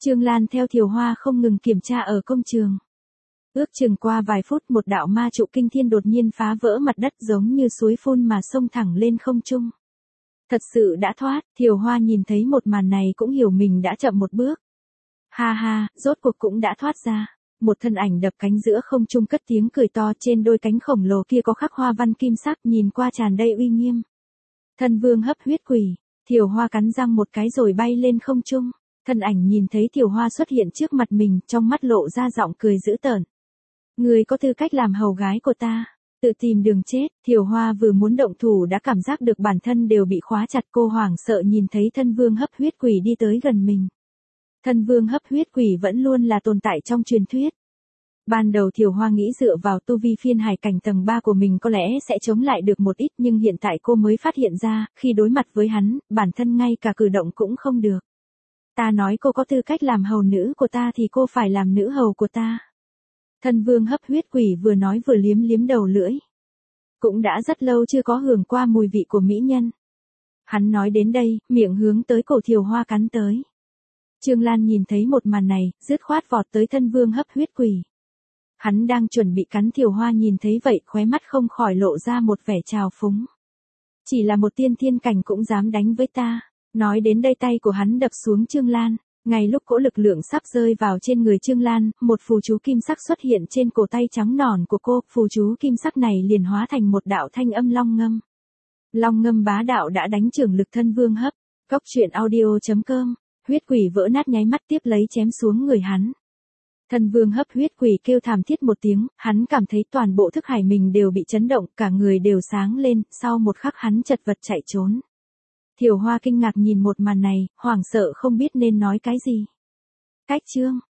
Trương Lan theo Thiều Hoa không ngừng kiểm tra ở công trường. Ước chừng qua vài phút một đạo ma trụ kinh thiên đột nhiên phá vỡ mặt đất giống như suối phun mà xông thẳng lên không trung. Thật sự đã thoát, Thiều Hoa nhìn thấy một màn này cũng hiểu mình đã chậm một bước. Ha ha, rốt cuộc cũng đã thoát ra. Một thân ảnh đập cánh giữa không trung cất tiếng cười to, trên đôi cánh khổng lồ kia có khắc hoa văn kim sắc nhìn qua tràn đầy uy nghiêm. Thân vương hấp huyết quỷ, Thiều Hoa cắn răng một cái rồi bay lên không trung. Thân ảnh nhìn thấy Thiều Hoa xuất hiện trước mặt mình, trong mắt lộ ra giọng cười dữ tợn. Người có tư cách làm hầu gái của ta, tự tìm đường chết. Thiều Hoa vừa muốn động thủ đã cảm giác được bản thân đều bị khóa chặt, cô hoảng sợ nhìn thấy thân vương hấp huyết quỷ đi tới gần mình. Thân vương hấp huyết quỷ vẫn luôn là tồn tại trong truyền thuyết. Ban đầu Thiều Hoa nghĩ dựa vào tu vi phiên hải cảnh tầng 3 của mình có lẽ sẽ chống lại được một ít, nhưng hiện tại cô mới phát hiện ra, khi đối mặt với hắn, bản thân ngay cả cử động cũng không được. Ta nói cô có tư cách làm hầu nữ của ta thì cô phải làm nữ hầu của ta. Thân vương hấp huyết quỷ vừa nói vừa liếm liếm đầu lưỡi. Cũng đã rất lâu chưa có hưởng qua mùi vị của mỹ nhân. Hắn nói đến đây, miệng hướng tới cổ Thiều Hoa cắn tới. Trương Lan nhìn thấy một màn này, dứt khoát vọt tới thân vương hấp huyết quỷ. Hắn đang chuẩn bị cắn Thiều Hoa nhìn thấy vậy, khóe mắt không khỏi lộ ra một vẻ trào phúng. Chỉ là một tiên thiên cảnh cũng dám đánh với ta. Nói đến đây tay của hắn đập xuống Trương Lan. Ngay lúc cỗ lực lượng sắp rơi vào trên người Trương Lan, một phù chú kim sắc xuất hiện trên cổ tay trắng nõn của cô, phù chú kim sắc này liền hóa thành một đạo thanh âm long ngâm. Long ngâm bá đạo đã đánh trưởng lực thân vương hấp. Cốc truyện audio.com, huyết quỷ vỡ nát nháy mắt tiếp lấy chém xuống người hắn. Thân vương hấp huyết quỷ kêu thảm thiết một tiếng, hắn cảm thấy toàn bộ thức hải mình đều bị chấn động, cả người đều sáng lên, sau một khắc hắn chật vật chạy trốn. Thiều Hoa kinh ngạc nhìn một màn này, hoảng sợ không biết nên nói cái gì. Cách chương